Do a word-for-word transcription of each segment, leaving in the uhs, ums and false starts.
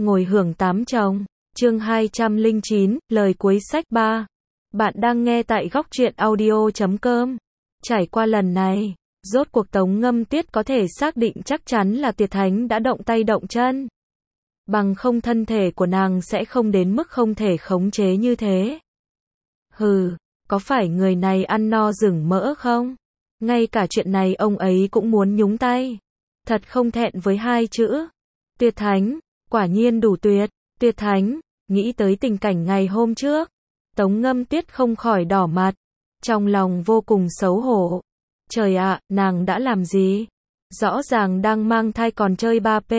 ngồi hưởng tám chồng. Chương hai trăm lẻ chín, lời cuối sách ba. Bạn đang nghe tại góc truyện audio chấm com. Trải qua lần này, rốt cuộc Tống Ngâm Tuyết có thể xác định chắc chắn là Tiệt Thánh đã động tay động chân. Bằng không thân thể của nàng sẽ không đến mức không thể khống chế như thế. Hừ, có phải người này ăn no rừng mỡ không? Ngay cả chuyện này ông ấy cũng muốn nhúng tay. Thật không thẹn với hai chữ. Tiệt Thánh, quả nhiên đủ tuyệt. Tiệt Thánh, nghĩ tới tình cảnh ngày hôm trước. Tống Ngâm Tuyết không khỏi đỏ mặt. Trong lòng vô cùng xấu hổ. Trời ạ, nàng đã làm gì? Rõ ràng đang mang thai còn chơi ba P.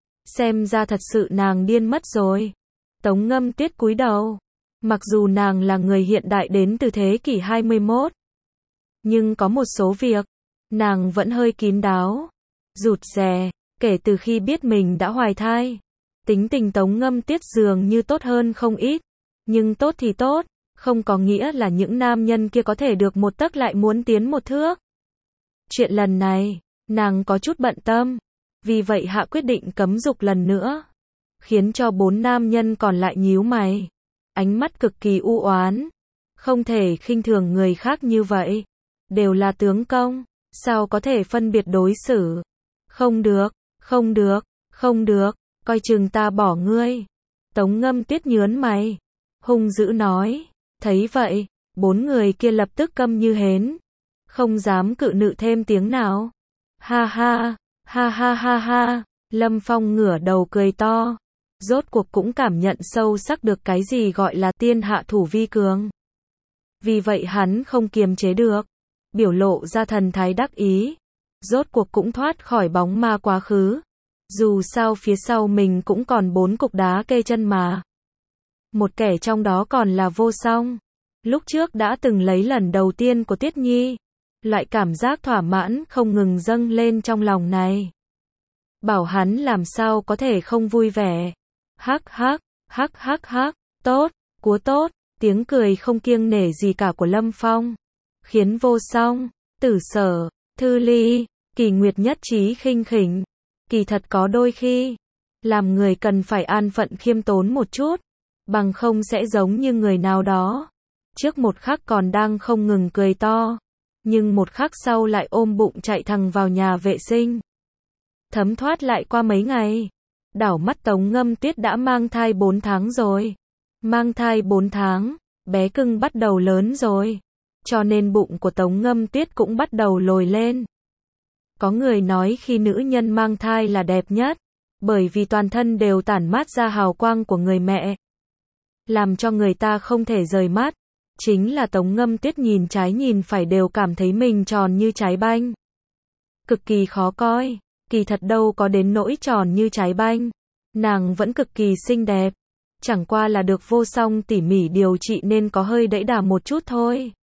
Xem ra thật sự nàng điên mất rồi. Tống Ngâm Tuyết cúi đầu. Mặc dù nàng là người hiện đại đến từ thế kỷ hai mươi mốt. Nhưng có một số việc, nàng vẫn hơi kín đáo. Rụt rè, kể từ khi biết mình đã hoài thai. Tính tình Tống Ngâm Tuyết dường như tốt hơn không ít. Nhưng tốt thì tốt, không có nghĩa là những nam nhân kia có thể được một tấc lại muốn tiến một thước. Chuyện lần này, nàng có chút bận tâm. Vì vậy hạ quyết định cấm dục lần nữa. Khiến cho bốn nam nhân còn lại nhíu mày. Ánh mắt cực kỳ u oán. Không thể khinh thường người khác như vậy. Đều là tướng công. Sao có thể phân biệt đối xử? Không được, không được, không được. Coi chừng ta bỏ ngươi. Tống Ngâm Tuyết nhớn mày. Hung dữ nói. Thấy vậy, bốn người kia lập tức câm như hến. Không dám cự nữ thêm tiếng nào. Ha ha, ha ha ha ha. Lâm Phong ngửa đầu cười to. Rốt cuộc cũng cảm nhận sâu sắc được cái gì gọi là tiên hạ thủ vi cường. Vì vậy hắn không kiềm chế được. Biểu lộ ra thần thái đắc ý. Rốt cuộc cũng thoát khỏi bóng ma quá khứ. Dù sao phía sau mình cũng còn bốn cục đá kê chân mà. Một kẻ trong đó còn là Vô Song. Lúc trước đã từng lấy lần đầu tiên của Tiết Nhi. Loại cảm giác thỏa mãn không ngừng dâng lên trong lòng này. Bảo hắn làm sao có thể không vui vẻ. Hắc hắc, hắc hắc hắc, tốt, cúa tốt, tiếng cười không kiêng nể gì cả của Lâm Phong. Khiến Vô Song, Tử Sở, Thư Ly, Kỳ Nguyệt nhất trí khinh khỉnh. Kỳ thật có đôi khi, làm người cần phải an phận khiêm tốn một chút. Bằng không sẽ giống như người nào đó. Trước một khắc còn đang không ngừng cười to. Nhưng một khắc sau lại ôm bụng chạy thẳng vào nhà vệ sinh. Thấm thoát lại qua mấy ngày. Đảo mắt Tống Ngâm Tuyết đã mang thai bốn tháng rồi. Mang thai bốn tháng, bé cưng bắt đầu lớn rồi. Cho nên bụng của Tống Ngâm Tuyết cũng bắt đầu lồi lên. Có người nói khi nữ nhân mang thai là đẹp nhất. Bởi vì toàn thân đều tản mát ra hào quang của người mẹ. Làm cho người ta không thể rời mắt. Chính là Tống Ngâm Tuyết nhìn trái nhìn phải đều cảm thấy mình tròn như trái banh. Cực kỳ khó coi. Kỳ thật đâu có đến nỗi tròn như trái banh. Nàng vẫn cực kỳ xinh đẹp. Chẳng qua là được Vô Song tỉ mỉ điều trị nên có hơi đẫy đà một chút thôi.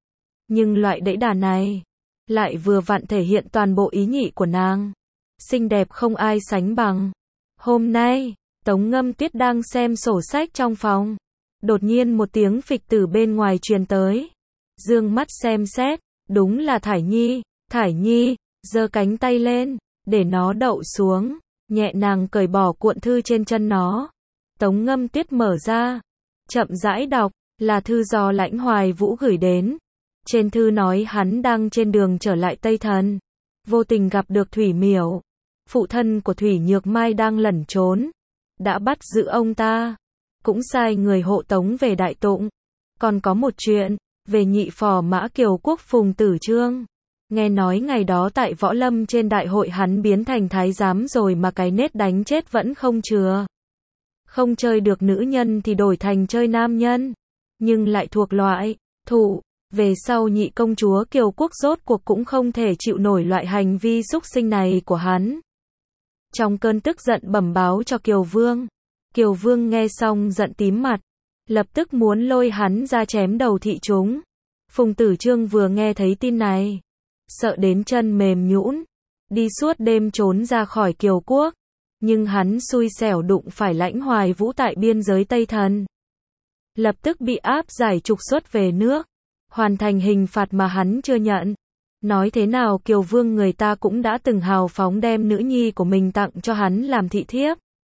Nhưng loại đẫy đà này lại vừa vặn thể hiện toàn bộ ý nhị của nàng. Xinh đẹp không ai sánh bằng. Hôm nay, Tống Ngâm Tuyết đang xem sổ sách trong phòng. Đột nhiên một tiếng phịch từ bên ngoài truyền tới. Dương mắt xem xét, đúng là Thải Nhi. Thải Nhi, giơ cánh tay lên, để nó đậu xuống, nhẹ nàng cởi bỏ cuộn thư trên chân nó. Tống Ngâm Tuyết mở ra, chậm rãi đọc, là thư do Lãnh Hoài Vũ gửi đến. Trên thư nói hắn đang trên đường trở lại Tây Thần. Vô tình gặp được Thủy Miểu. Phụ thân của Thủy Nhược Mai đang lẩn trốn. Đã bắt giữ ông ta. Cũng sai người hộ tống về Đại Tụng. Còn có một chuyện, về nhị phò mã Kiều Quốc Phùng Tử Trương. Nghe nói ngày đó tại Võ Lâm trên đại hội hắn biến thành thái giám rồi mà cái nết đánh chết vẫn không chừa. Không chơi được nữ nhân thì đổi thành chơi nam nhân. Nhưng lại thuộc loại, thụ. Về sau nhị công chúa Kiều Quốc rốt cuộc cũng không thể chịu nổi loại hành vi xúc sinh này của hắn. Trong cơn tức giận bẩm báo cho Kiều Vương. Kiều Vương nghe xong giận tím mặt. Lập tức muốn lôi hắn ra chém đầu thị chúng. Phùng Tử Trương vừa nghe thấy tin này. Sợ đến chân mềm nhũn. Đi suốt đêm trốn ra khỏi Kiều Quốc. Nhưng hắn xui xẻo đụng phải Lãnh Hoài Vũ tại biên giới Tây Thần. Lập tức bị áp giải trục xuất về nước. Hoàn thành hình phạt mà hắn chưa nhận. Nói thế nào Kiều Vương người ta cũng đã từng hào phóng đem nữ nhi của mình tặng cho hắn làm thị thiếp.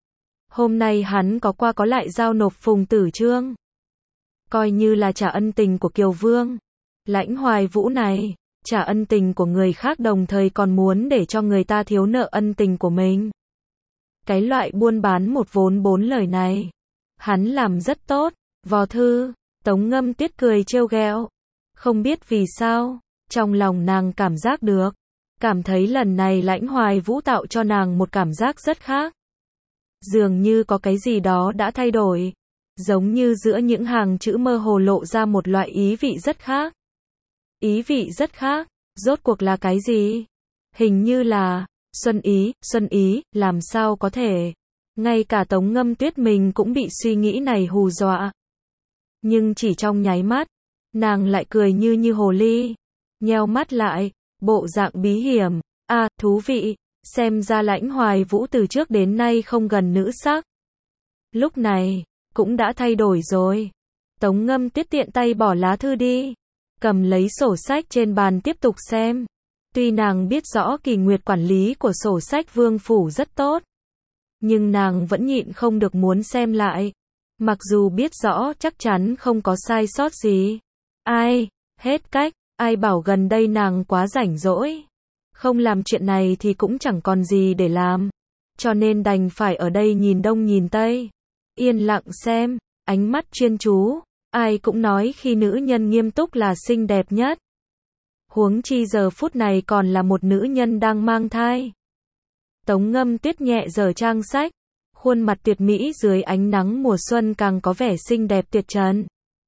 Hôm nay hắn có qua có lại giao nộp Phùng Tử Chương. Coi như là trả ân tình của Kiều Vương. Lãnh Hoài Vũ này, trả ân tình của người khác đồng thời còn muốn để cho người ta thiếu nợ ân tình của mình. Cái loại buôn bán một vốn bốn lời này, hắn làm rất tốt. Vò thư, Tống Ngâm Tuyết cười trêu ghẹo. Không biết vì sao, trong lòng nàng cảm giác được. Cảm thấy lần này Lãnh Hoài Vũ tạo cho nàng một cảm giác rất khác. Dường như có cái gì đó đã thay đổi. Giống như giữa những hàng chữ mơ hồ lộ ra một loại ý vị rất khác. Ý vị rất khác, rốt cuộc là cái gì? Hình như là, Xuân Ý, Xuân Ý, làm sao có thể? Ngay cả Tống Ngâm Tuyết mình cũng bị suy nghĩ này hù dọa. Nhưng chỉ trong nháy mắt, nàng lại cười như như hồ ly. Nheo mắt lại, bộ dạng bí hiểm. À, thú vị, xem ra Lãnh Hoài Vũ từ trước đến nay không gần nữ sắc. Lúc này, cũng đã thay đổi rồi. Tống Ngâm Tuyết tiện tay bỏ lá thư đi. Cầm lấy sổ sách trên bàn tiếp tục xem. Tuy nàng biết rõ Kỳ Nguyệt quản lý của sổ sách Vương Phủ rất tốt. Nhưng nàng vẫn nhịn không được muốn xem lại. Mặc dù biết rõ chắc chắn không có sai sót gì. Ai, hết cách, ai bảo gần đây nàng quá rảnh rỗi. Không làm chuyện này thì cũng chẳng còn gì để làm. Cho nên đành phải ở đây nhìn đông nhìn tây. Yên lặng xem, ánh mắt chuyên chú. Ai cũng nói khi nữ nhân nghiêm túc là xinh đẹp nhất. Huống chi giờ phút này còn là một nữ nhân đang mang thai. Tống Ngâm Tuyết nhẹ giở trang sách. Khuôn mặt tuyệt mỹ dưới ánh nắng mùa xuân càng có vẻ xinh đẹp tuyệt trần.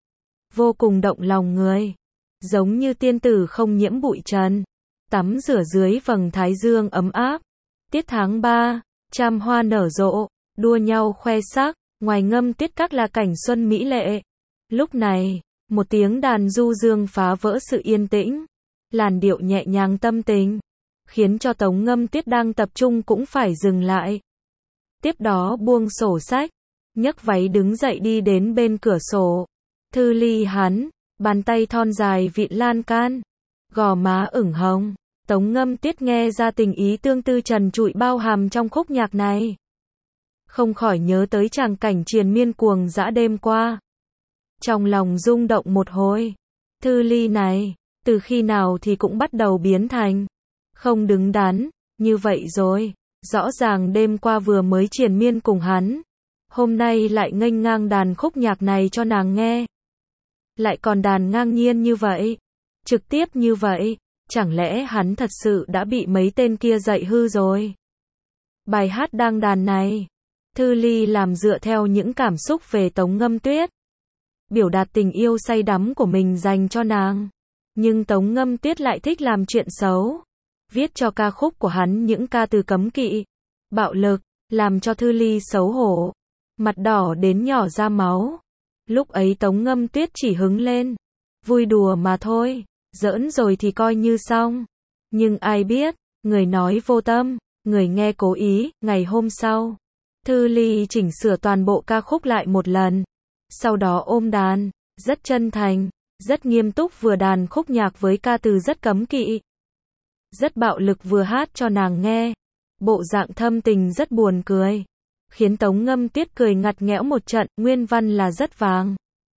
Vô cùng động lòng người. Giống như tiên tử không nhiễm bụi trần. Tắm rửa dưới vầng thái dương ấm áp. Tiết tháng ba, trăm hoa nở rộ, đua nhau khoe sắc. Ngoài Ngâm Tuyết các là cảnh xuân mỹ lệ. Lúc này, một tiếng đàn du dương phá vỡ sự yên tĩnh. Làn điệu nhẹ nhàng tâm tình, khiến cho Tống Ngâm Tuyết đang tập trung cũng phải dừng lại. Tiếp đó buông sổ sách, nhấc váy đứng dậy đi đến bên cửa sổ. Thư ly hắn, bàn tay thon dài vịn lan can, gò má ửng hồng. Tống Ngâm Tuyết nghe ra tình ý tương tư trần trụi bao hàm trong khúc nhạc này. Không khỏi nhớ tới tràng cảnh triền miên cuồng dã đêm qua. Trong lòng rung động một hồi. Thư ly này, từ khi nào thì cũng bắt đầu biến thành không đứng đắn, như vậy rồi. Rõ ràng đêm qua vừa mới triền miên cùng hắn. Hôm nay lại nghênh ngang đàn khúc nhạc này cho nàng nghe. Lại còn đàn ngang nhiên như vậy. Trực tiếp như vậy. Chẳng lẽ hắn thật sự đã bị mấy tên kia dạy hư rồi? Bài hát đang đàn này, Thư ly làm dựa theo những cảm xúc về Tống Ngâm Tuyết. Biểu đạt tình yêu say đắm của mình dành cho nàng. Nhưng Tống Ngâm Tuyết lại thích làm chuyện xấu. Viết cho ca khúc của hắn những ca từ cấm kỵ, bạo lực, làm cho Thư ly xấu hổ. Mặt đỏ đến nhỏ ra máu. Lúc ấy Tống Ngâm Tuyết chỉ hứng lên. Vui đùa mà thôi. Giỡn rồi thì coi như xong. Nhưng ai biết, người nói vô tâm, người nghe cố ý. Ngày hôm sau, Thư ly chỉnh sửa toàn bộ ca khúc lại một lần. Sau đó ôm đàn, rất chân thành, rất nghiêm túc vừa đàn khúc nhạc với ca từ rất cấm kỵ. Rất bạo lực vừa hát cho nàng nghe. Bộ dạng thâm tình rất buồn cười. Khiến Tống Ngâm Tuyết cười ngặt nghẽo một trận, nguyên văn là rất vàng.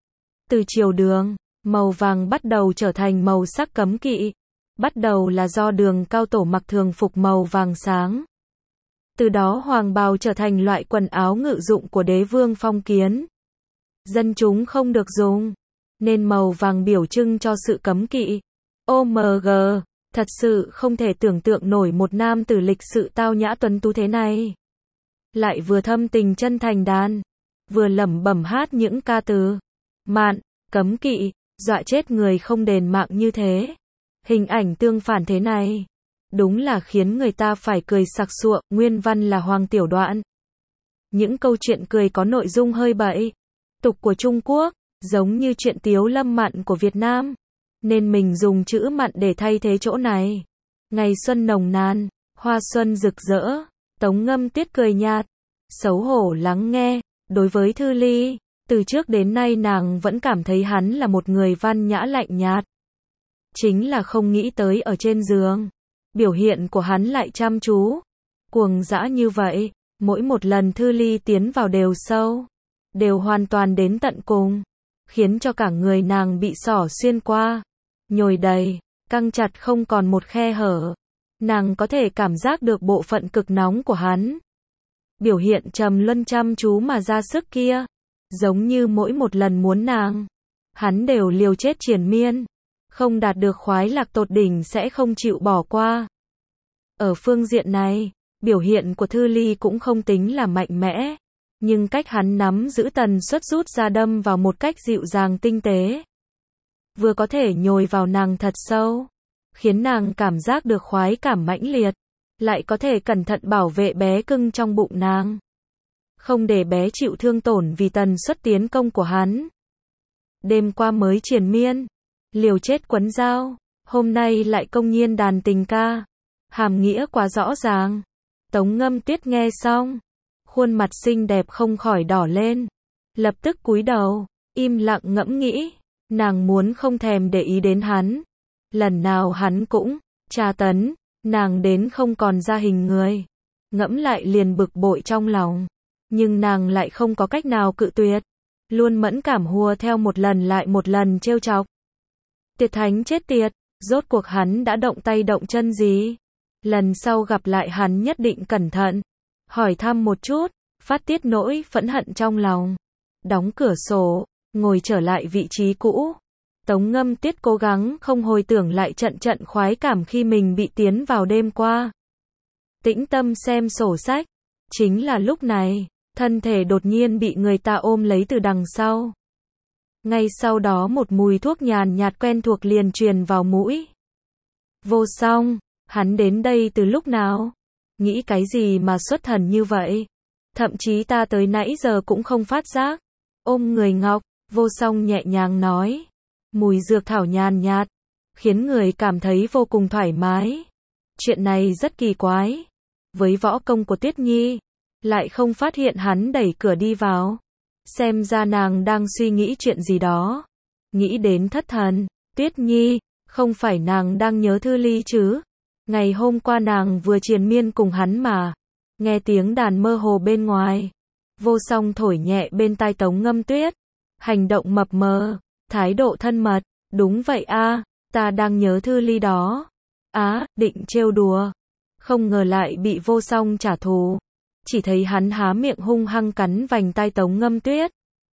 Từ triều Đường, màu vàng bắt đầu trở thành màu sắc cấm kỵ. Bắt đầu là do Đường Cao Tổ mặc thường phục màu vàng sáng. Từ đó hoàng bào trở thành loại quần áo ngự dụng của đế vương phong kiến. Dân chúng không được dùng, nên màu vàng biểu trưng cho sự cấm kỵ. ô em giê, thật sự không thể tưởng tượng nổi một nam tử lịch sự tao nhã tuấn tú thế này. Lại vừa thâm tình chân thành đàn, vừa lẩm bẩm hát những ca từ mạn, cấm kỵ, dọa chết người không đền mạng như thế. Hình ảnh tương phản thế này, đúng là khiến người ta phải cười sặc sụa. Nguyên văn là Hoàng Tiểu Đoạn. Những câu chuyện cười có nội dung hơi bậy tục của Trung Quốc, giống như chuyện Tiếu Lâm mặn của Việt Nam, nên mình dùng chữ mặn để thay thế chỗ này. Ngày xuân nồng nàn, hoa xuân rực rỡ, Tống Ngâm Tuyết cười nhạt, xấu hổ lắng nghe. Đối với Thư ly, từ trước đến nay nàng vẫn cảm thấy hắn là một người văn nhã lạnh nhạt. Chính là không nghĩ tới ở trên giường, biểu hiện của hắn lại chăm chú, cuồng dã như vậy. Mỗi một lần Thư Ly tiến vào đều sâu, đều hoàn toàn đến tận cùng, khiến cho cả người nàng bị xỏ xuyên qua, nhồi đầy, căng chặt không còn một khe hở. Nàng có thể cảm giác được bộ phận cực nóng của hắn. Biểu hiện trầm luân chăm chú mà ra sức kia, giống như mỗi một lần muốn nàng, hắn đều liều chết triền miên, không đạt được khoái lạc tột đỉnh sẽ không chịu bỏ qua. Ở phương diện này, biểu hiện của Thư Ly cũng không tính là mạnh mẽ, nhưng cách hắn nắm giữ tần suất rút ra đâm vào một cách dịu dàng tinh tế, vừa có thể nhồi vào nàng thật sâu, khiến nàng cảm giác được khoái cảm mãnh liệt, lại có thể cẩn thận bảo vệ bé cưng trong bụng nàng, không để bé chịu thương tổn vì tần suất tiến công của hắn. Đêm qua mới triền miên, liều chết quấn dao, hôm nay lại công nhiên đàn tình ca, hàm nghĩa quá rõ ràng. Tống Ngâm Tuyết nghe xong, khuôn mặt xinh đẹp không khỏi đỏ lên, lập tức cúi đầu, im lặng ngẫm nghĩ, nàng muốn không thèm để ý đến hắn, lần nào hắn cũng tra tấn nàng đến không còn ra hình người, ngẫm lại liền bực bội trong lòng, nhưng nàng lại không có cách nào cự tuyệt, luôn mẫn cảm hùa theo một lần lại một lần trêu chọc. Tiệt thánh chết tiệt, rốt cuộc hắn đã động tay động chân gì? Lần sau gặp lại hắn nhất định cẩn thận, hỏi thăm một chút, phát tiết nỗi phẫn hận trong lòng. Đóng cửa sổ, ngồi trở lại vị trí cũ. Tống Ngâm Tuyết cố gắng không hồi tưởng lại trận trận khoái cảm khi mình bị tiến vào đêm qua. Tĩnh tâm xem sổ sách. Chính là lúc này, thân thể đột nhiên bị người ta ôm lấy từ đằng sau. Ngay sau đó một mùi thuốc nhàn nhạt quen thuộc liền truyền vào mũi. Vô Song, hắn đến đây từ lúc nào? Nghĩ cái gì mà xuất thần như vậy? Thậm chí ta tới nãy giờ cũng không phát giác. Ôm người ngọc, Vô Song nhẹ nhàng nói. Mùi dược thảo nhàn nhạt, khiến người cảm thấy vô cùng thoải mái. Chuyện này rất kỳ quái. Với võ công của Tuyết Nhi, lại không phát hiện hắn đẩy cửa đi vào. Xem ra nàng đang suy nghĩ chuyện gì đó. Nghĩ đến thất thần. Tuyết Nhi, không phải nàng đang nhớ Thư Ly chứ? Ngày hôm qua nàng vừa triền miên cùng hắn mà. Nghe tiếng đàn mơ hồ bên ngoài. Vô Song thổi nhẹ bên tai Tống Ngâm Tuyết. Hành động mập mờ, thái độ thân mật. Đúng vậy a, ta đang nhớ Thư Ly đó. Á, định trêu đùa. Không ngờ lại bị Vô Song trả thù. Chỉ thấy hắn há miệng hung hăng cắn vành tai Tống Ngâm Tuyết.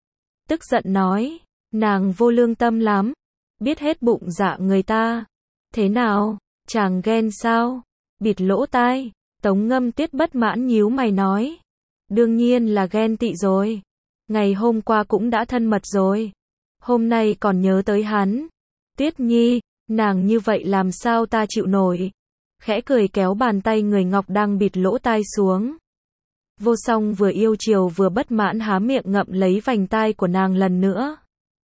Tức giận nói, nàng vô lương tâm lắm. Biết hết bụng dạ người ta. Thế nào, chàng ghen sao? Bịt lỗ tai. Tống Ngâm Tuyết bất mãn nhíu mày nói. Đương nhiên là ghen tị rồi. Ngày hôm qua cũng đã thân mật rồi. Hôm nay còn nhớ tới hắn. Tuyết Nhi, nàng như vậy làm sao ta chịu nổi. Khẽ cười kéo bàn tay người ngọc đang bịt lỗ tai xuống. Vô Song vừa yêu chiều vừa bất mãn há miệng ngậm lấy vành tai của nàng lần nữa.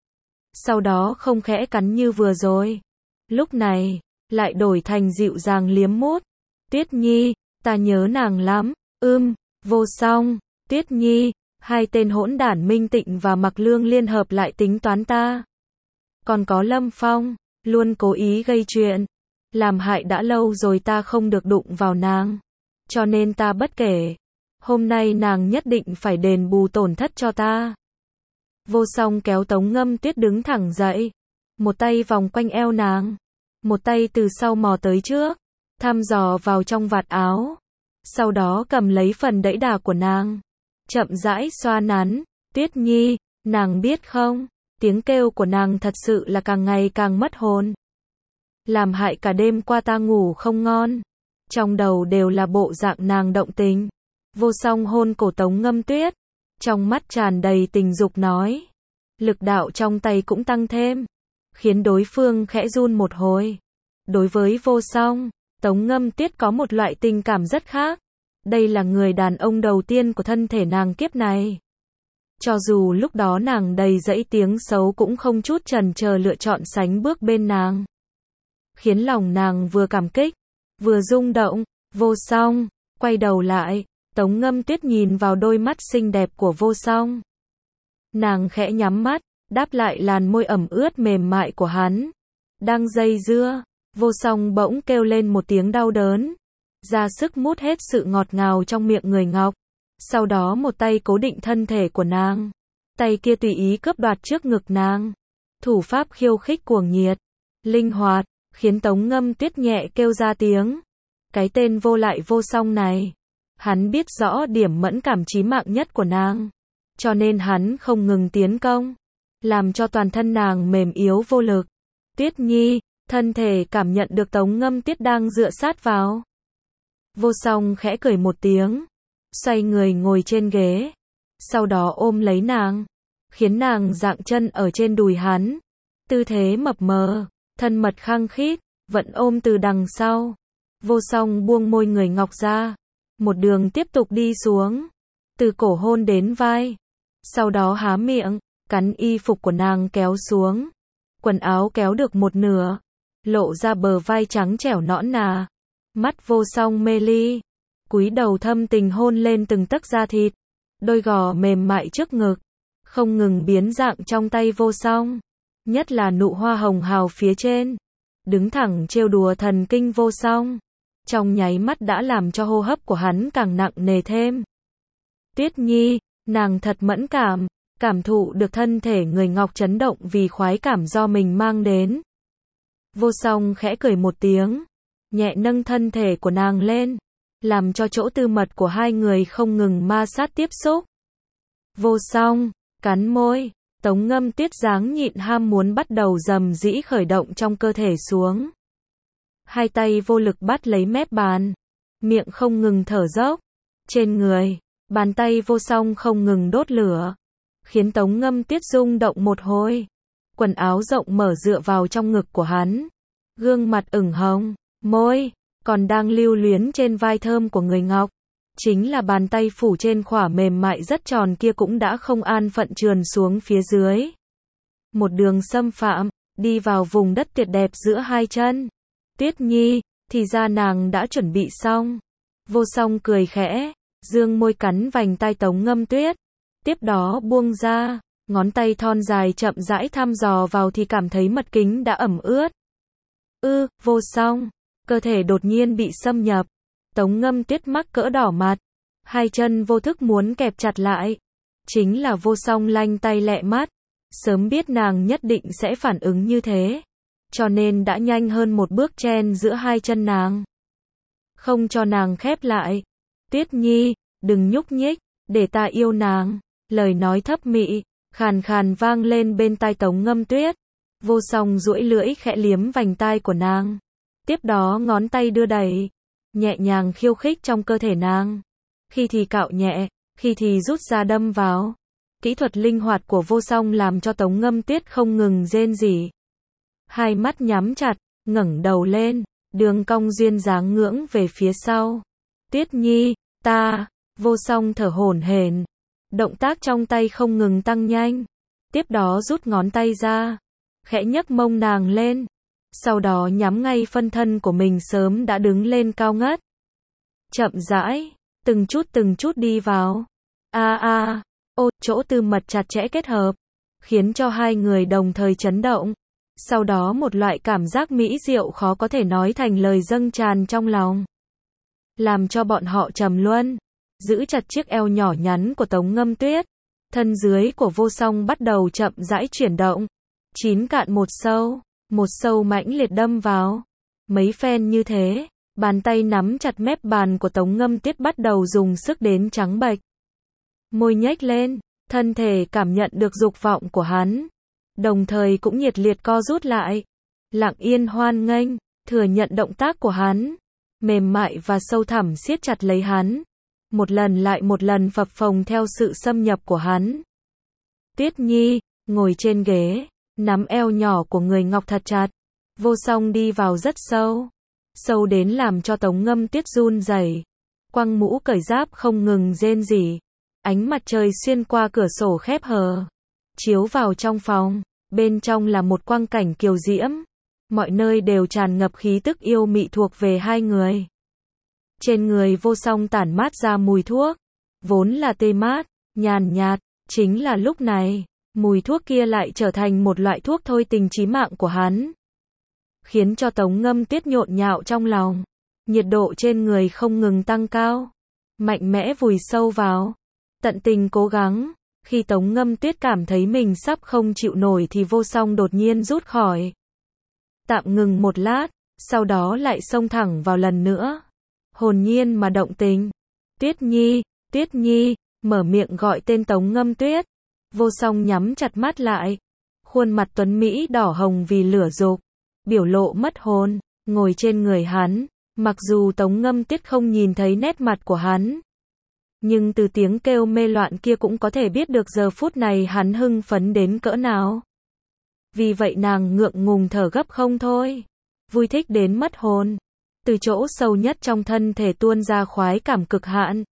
Sau đó không khẽ cắn như vừa rồi. Lúc này, lại đổi thành dịu dàng liếm mút. Tuyết Nhi, ta nhớ nàng lắm. Ưm, Vô Song, Tuyết Nhi, hai tên hỗn đản Minh Tịnh và Mặc Lương liên hợp lại tính toán ta. Còn có Lâm Phong, luôn cố ý gây chuyện. Làm hại đã lâu rồi ta không được đụng vào nàng. Cho nên ta bất kể. Hôm nay nàng nhất định phải đền bù tổn thất cho ta. Vô Song kéo Tống Ngâm Tuyết đứng thẳng dậy. Một tay vòng quanh eo nàng. Một tay từ sau mò tới trước. Thăm dò vào trong vạt áo. Sau đó cầm lấy phần đẫy đà của nàng. Chậm rãi xoa nắn. Tuyết Nhi, nàng biết không? Tiếng kêu của nàng thật sự là càng ngày càng mất hồn. Làm hại cả đêm qua ta ngủ không ngon. Trong đầu đều là bộ dạng nàng động tình. Vô Song hôn cổ Tống Ngâm Tuyết. Trong mắt tràn đầy tình dục nói. Lực đạo trong tay cũng tăng thêm. Khiến đối phương khẽ run một hồi. Đối với Vô Song, Tống Ngâm Tuyết có một loại tình cảm rất khác. Đây là người đàn ông đầu tiên của thân thể nàng kiếp này. Cho dù lúc đó nàng đầy dẫy tiếng xấu cũng không chút chần chờ lựa chọn sánh bước bên nàng. Khiến lòng nàng vừa cảm kích, vừa rung động. Vô Song, quay đầu lại. Tống Ngâm Tuyết nhìn vào đôi mắt xinh đẹp của Vô Song. Nàng khẽ nhắm mắt, đáp lại làn môi ẩm ướt mềm mại của hắn. Đang dây dưa, Vô Song bỗng kêu lên một tiếng đau đớn. Ra sức mút hết sự ngọt ngào trong miệng người ngọc. Sau đó một tay cố định thân thể của nàng, tay kia tùy ý cướp đoạt trước ngực nàng. Thủ pháp khiêu khích cuồng nhiệt, linh hoạt, khiến Tống Ngâm Tuyết nhẹ kêu ra tiếng. Cái tên vô lại vô song này, hắn biết rõ điểm mẫn cảm chí mạng nhất của nàng, cho nên hắn không ngừng tiến công, làm cho toàn thân nàng mềm yếu vô lực. Tuyết Nhi, thân thể cảm nhận được Tống Ngâm Tuyết đang dựa sát vào. Vô song khẽ cười một tiếng, xoay người ngồi trên ghế, sau đó ôm lấy nàng, khiến nàng dạng chân ở trên đùi hắn. Tư thế mập mờ, thân mật khăng khít, vẫn ôm từ đằng sau. Vô song buông môi người ngọc ra, một đường tiếp tục đi xuống, từ cổ hôn đến vai, sau đó há miệng, cắn y phục của nàng kéo xuống. Quần áo kéo được một nửa, lộ ra bờ vai trắng trẻo nõn nà. Mắt vô song mê ly, cúi đầu thâm tình hôn lên từng tấc da thịt, đôi gò mềm mại trước ngực, không ngừng biến dạng trong tay vô song. Nhất là nụ hoa hồng hào phía trên, đứng thẳng trêu đùa thần kinh vô song, trong nháy mắt đã làm cho hô hấp của hắn càng nặng nề thêm. Tuyết Nhi, nàng thật mẫn cảm, cảm thụ được thân thể người ngọc chấn động vì khoái cảm do mình mang đến. Vô song khẽ cười một tiếng, nhẹ nâng thân thể của nàng lên, làm cho chỗ tư mật của hai người không ngừng ma sát tiếp xúc. Vô song, cắn môi, Tống Ngâm Tuyết dáng nhịn ham muốn bắt đầu rầm rĩ khởi động trong cơ thể xuống. Hai tay vô lực bắt lấy mép bàn, miệng không ngừng thở dốc. Trên người, bàn tay vô song không ngừng đốt lửa, khiến Tống Ngâm Tuyết rung động một hồi. Quần áo rộng mở dựa vào trong ngực của hắn, gương mặt ửng hồng, môi còn đang lưu luyến trên vai thơm của người ngọc. Chính là bàn tay phủ trên khỏa mềm mại rất tròn kia cũng đã không an phận trườn xuống phía dưới. Một đường xâm phạm, đi vào vùng đất tuyệt đẹp giữa hai chân. Tuyết Nhi, thì ra nàng đã chuẩn bị xong. Vô song cười khẽ, dương môi cắn vành tai Tống Ngâm Tuyết. Tiếp đó buông ra, ngón tay thon dài chậm rãi thăm dò vào thì cảm thấy mật kính đã ẩm ướt. Ư, vô song, cơ thể đột nhiên bị xâm nhập. Tống Ngâm Tuyết mắc cỡ đỏ mặt, hai chân vô thức muốn kẹp chặt lại. Chính là vô song lanh tay lẹ mắt, sớm biết nàng nhất định sẽ phản ứng như thế, cho nên đã nhanh hơn một bước chen giữa hai chân nàng, không cho nàng khép lại. Tuyết Nhi, đừng nhúc nhích, để ta yêu nàng. Lời nói thấp mị, khàn khàn vang lên bên tai Tống Ngâm Tuyết. Vô song duỗi lưỡi khẽ liếm vành tai của nàng, tiếp đó ngón tay đưa đẩy, nhẹ nhàng khiêu khích trong cơ thể nàng, khi thì cạo nhẹ, khi thì rút ra đâm vào. Kỹ thuật linh hoạt của vô song làm cho Tống Ngâm Tuyết không ngừng rên rỉ. Hai mắt nhắm chặt, ngẩng đầu lên, đường cong duyên dáng ngưỡng về phía sau. Tuyết Nhi, ta, vô song thở hổn hển, động tác trong tay không ngừng tăng nhanh, tiếp đó rút ngón tay ra, khẽ nhấc mông nàng lên, sau đó nhắm ngay phân thân của mình sớm đã đứng lên cao ngất. Chậm rãi, từng chút từng chút đi vào. A a, ô, chỗ tư mật chặt chẽ kết hợp, khiến cho hai người đồng thời chấn động. Sau đó một loại cảm giác mỹ diệu khó có thể nói thành lời dâng tràn trong lòng, làm cho bọn họ trầm luân, giữ chặt chiếc eo nhỏ nhắn của Tống Ngâm Tuyết. Thân dưới của vô song bắt đầu chậm rãi chuyển động. Chín cạn một sâu, một sâu mãnh liệt đâm vào. Mấy phen như thế, bàn tay nắm chặt mép bàn của Tống Ngâm Tuyết bắt đầu dùng sức đến trắng bệch. Môi nhếch lên, thân thể cảm nhận được dục vọng của hắn, đồng thời cũng nhiệt liệt co rút lại, lặng yên hoan nghênh, thừa nhận động tác của hắn, mềm mại và sâu thẳm siết chặt lấy hắn, một lần lại một lần phập phồng theo sự xâm nhập của hắn. Tuyết Nhi, ngồi trên ghế, nắm eo nhỏ của người ngọc thật chặt, vô song đi vào rất sâu, sâu đến làm cho Tống Ngâm Tuyết run rẩy, quăng mũ cởi giáp không ngừng rên rỉ. Ánh mặt trời xuyên qua cửa sổ khép hờ, chiếu vào trong phòng, bên trong là một quang cảnh kiều diễm, mọi nơi đều tràn ngập khí tức yêu mị thuộc về hai người. Trên người vô song tản mát ra mùi thuốc, vốn là tê mát, nhàn nhạt, chính là lúc này, mùi thuốc kia lại trở thành một loại thuốc thôi tình chí mạng của hắn, khiến cho Tống Ngâm Tuyết nhộn nhạo trong lòng, nhiệt độ trên người không ngừng tăng cao, mạnh mẽ vùi sâu vào, tận tình cố gắng. Khi Tống Ngâm Tuyết cảm thấy mình sắp không chịu nổi thì Vô Song đột nhiên rút khỏi. Tạm ngừng một lát, sau đó lại xông thẳng vào lần nữa. Hồn nhiên mà động tình. Tuyết Nhi, Tuyết Nhi, mở miệng gọi tên Tống Ngâm Tuyết. Vô Song nhắm chặt mắt lại. Khuôn mặt tuấn Mỹ đỏ hồng vì lửa dục. Biểu lộ mất hồn, ngồi trên người hắn. Mặc dù Tống Ngâm Tuyết không nhìn thấy nét mặt của hắn, nhưng từ tiếng kêu mê loạn kia cũng có thể biết được giờ phút này hắn hưng phấn đến cỡ nào. Vì vậy nàng ngượng ngùng thở gấp không thôi. Vui thích đến mất hồn. Từ chỗ sâu nhất trong thân thể tuôn ra khoái cảm cực hạn.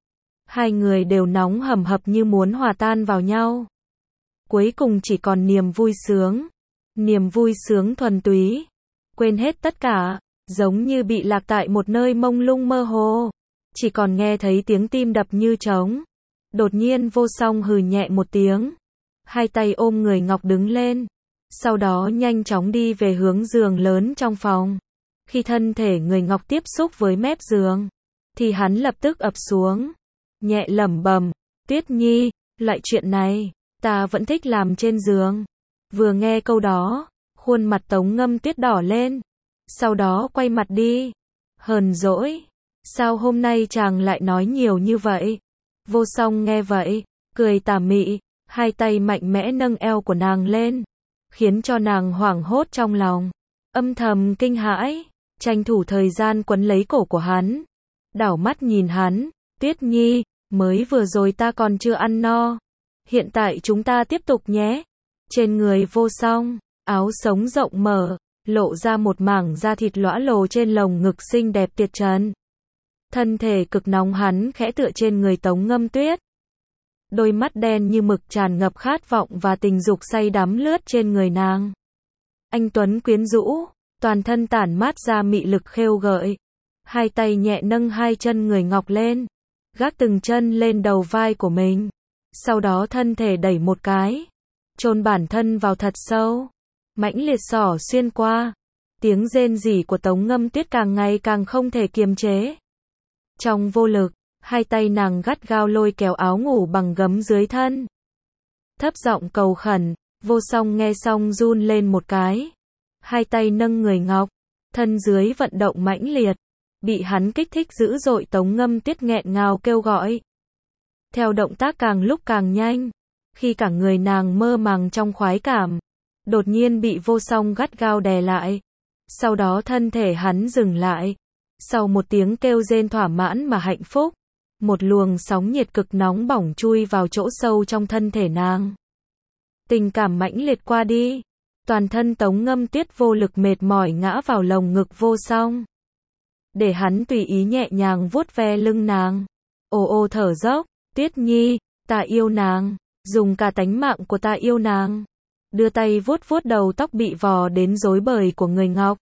Hai người đều nóng hầm hập như muốn hòa tan vào nhau. Cuối cùng chỉ còn niềm vui sướng. Niềm vui sướng thuần túy. Quên hết tất cả. Giống như bị lạc tại một nơi mông lung mơ hồ. Chỉ còn nghe thấy tiếng tim đập như trống. Đột nhiên Vô Song hừ nhẹ một tiếng. Hai tay ôm người Ngọc đứng lên. Sau đó nhanh chóng đi về hướng giường lớn trong phòng. Khi thân thể người Ngọc tiếp xúc với mép giường, thì hắn lập tức ập xuống. Nhẹ lẩm bẩm, Tuyết Nhi, loại chuyện này, ta vẫn thích làm trên giường. Vừa nghe câu đó, khuôn mặt Tống Ngâm Tuyết đỏ lên. Sau đó quay mặt đi. Hờn dỗi. Sao hôm nay chàng lại nói nhiều như vậy? Vô Song nghe vậy, cười tà mị, hai tay mạnh mẽ nâng eo của nàng lên, khiến cho nàng hoảng hốt trong lòng, âm thầm kinh hãi, tranh thủ thời gian quấn lấy cổ của hắn, đảo mắt nhìn hắn, Tuyết Nhi, mới vừa rồi ta còn chưa ăn no, hiện tại chúng ta tiếp tục nhé. Trên người Vô Song, áo sống rộng mở, lộ ra một mảng da thịt lõa lồ trên lồng ngực xinh đẹp tuyệt trần. Thân thể cực nóng hắn khẽ tựa trên người Tống Ngâm Tuyết. Đôi mắt đen như mực tràn ngập khát vọng và tình dục say đắm lướt trên người nàng. Anh tuấn quyến rũ, toàn thân tản mát ra mị lực khêu gợi. Hai tay nhẹ nâng hai chân người Ngọc lên, gác từng chân lên đầu vai của mình. Sau đó thân thể đẩy một cái, chôn bản thân vào thật sâu. Mãnh liệt xỏ xuyên qua. Tiếng rên rỉ của Tống Ngâm Tuyết càng ngày càng không thể kiềm chế. Trong vô lực, hai tay nàng gắt gao lôi kéo áo ngủ bằng gấm dưới thân. Thấp giọng cầu khẩn, Vô Song nghe xong run lên một cái. Hai tay nâng người Ngọc, thân dưới vận động mãnh liệt. Bị hắn kích thích dữ dội Tống Ngâm Tuyết nghẹn ngào kêu gọi. Theo động tác càng lúc càng nhanh, khi cả người nàng mơ màng trong khoái cảm, đột nhiên bị Vô Song gắt gao đè lại. Sau đó thân thể hắn dừng lại. Sau một tiếng kêu rên thỏa mãn mà hạnh phúc, một luồng sóng nhiệt cực nóng bỏng chui vào chỗ sâu trong thân thể nàng. Tình cảm mãnh liệt qua đi, toàn thân Tống Ngâm Tuyết vô lực mệt mỏi ngã vào lồng ngực Vô Song. Để hắn tùy ý nhẹ nhàng vuốt ve lưng nàng. Ồ ô thở dốc, Tuyết Nhi, ta yêu nàng, dùng cả tánh mạng của ta yêu nàng. Đưa tay vuốt vuốt đầu tóc bị vò đến rối bời của người Ngọc.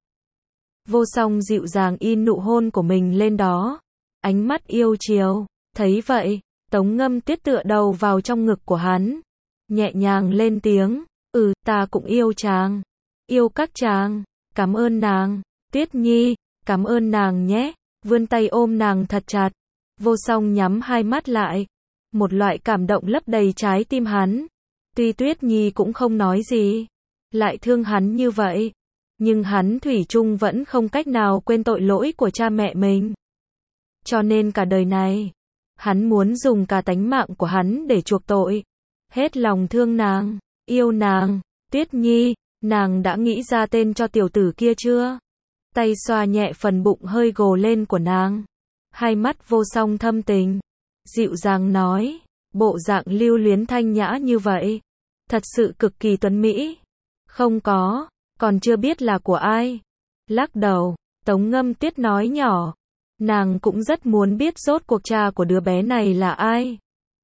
Vô Song dịu dàng in nụ hôn của mình lên đó. Ánh mắt yêu chiều. Thấy vậy, Tống Ngâm Tuyết tựa đầu vào trong ngực của hắn. Nhẹ nhàng lên tiếng. Ừ, ta cũng yêu chàng. Yêu các chàng. Cảm ơn nàng. Tuyết Nhi, cảm ơn nàng nhé. Vươn tay ôm nàng thật chặt. Vô Song nhắm hai mắt lại. Một loại cảm động lấp đầy trái tim hắn. Tuy Tuyết Nhi cũng không nói gì, lại thương hắn như vậy, nhưng hắn thủy chung vẫn không cách nào quên tội lỗi của cha mẹ mình. Cho nên cả đời này, hắn muốn dùng cả tánh mạng của hắn để chuộc tội. Hết lòng thương nàng, yêu nàng. Tuyết Nhi, nàng đã nghĩ ra tên cho tiểu tử kia chưa? Tay xoa nhẹ phần bụng hơi gồ lên của nàng. Hai mắt Vô Song thâm tình, dịu dàng nói. Bộ dạng lưu luyến thanh nhã như vậy, thật sự cực kỳ tuấn mỹ. Không có, còn chưa biết là của ai. Lắc đầu, Tống Ngâm Tuyết nói nhỏ. Nàng cũng rất muốn biết rốt cuộc cha của đứa bé này là ai.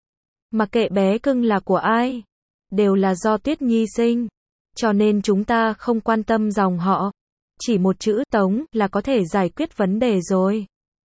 Mặc kệ bé cưng là của ai, đều là do Tuyết Nhi sinh. Cho nên chúng ta không quan tâm dòng họ. Chỉ một chữ Tống là có thể giải quyết vấn đề rồi.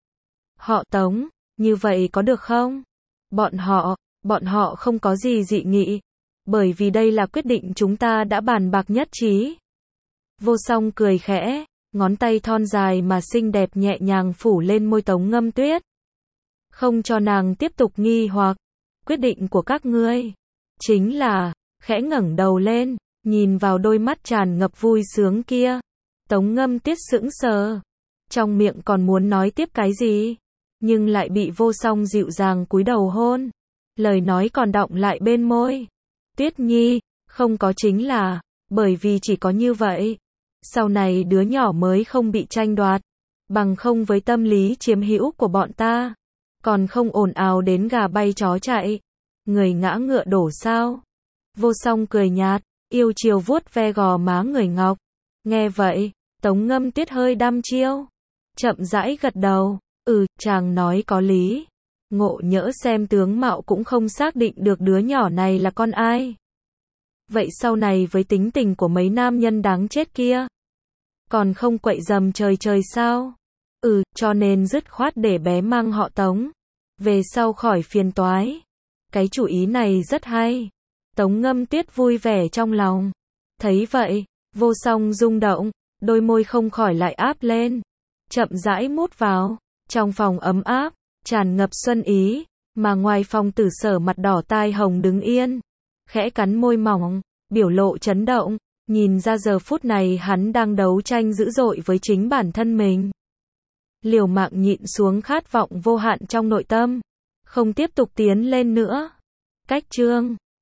Họ Tống, như vậy có được không? Bọn họ, bọn họ không có gì dị nghị. Bởi vì đây là quyết định chúng ta đã bàn bạc nhất trí. Vô Song cười khẽ, ngón tay thon dài mà xinh đẹp nhẹ nhàng phủ lên môi Tống Ngâm Tuyết. không cho nàng tiếp tục nghi hoặc. Quyết định của các ngươi chính là, khẽ ngẩng đầu lên, nhìn vào đôi mắt tràn ngập vui sướng kia. Tống Ngâm Tiết sững sờ, trong miệng còn muốn nói tiếp cái gì, nhưng lại bị Vô Song dịu dàng cúi đầu hôn. Lời nói còn đọng lại bên môi. Tuyết Nhi, không có chính là, bởi vì chỉ có như vậy, sau này đứa nhỏ mới không bị tranh đoạt, bằng không với tâm lý chiếm hữu của bọn ta, còn không ồn ào đến gà bay chó chạy, người ngã ngựa đổ sao? Vô Song cười nhạt, yêu chiều vuốt ve gò má người ngọc. Nghe vậy, Tống Ngâm Tuyết hơi đăm chiêu, chậm rãi gật đầu, ừ, chàng nói có lý. Ngộ nhỡ xem tướng mạo cũng không xác định được đứa nhỏ này là con ai. Vậy sau này với tính tình của mấy nam nhân đáng chết kia, còn không quậy dầm trời trời sao? Ừ, cho nên dứt khoát để bé mang họ Tống, về sau khỏi phiền toái. Cái chủ ý này rất hay. Tống Ngâm Tuyết vui vẻ trong lòng. Thấy vậy, Vô Song rung động, đôi môi không khỏi lại áp lên, chậm rãi mút vào. Trong phòng ấm áp, tràn ngập xuân ý, mà ngoài phòng Tử Sở mặt đỏ tai hồng đứng yên, khẽ cắn môi mỏng, biểu lộ chấn động, nhìn ra giờ phút này hắn đang đấu tranh dữ dội với chính bản thân mình. Liều mạng nhịn xuống khát vọng vô hạn trong nội tâm, không tiếp tục tiến lên nữa. Cách chương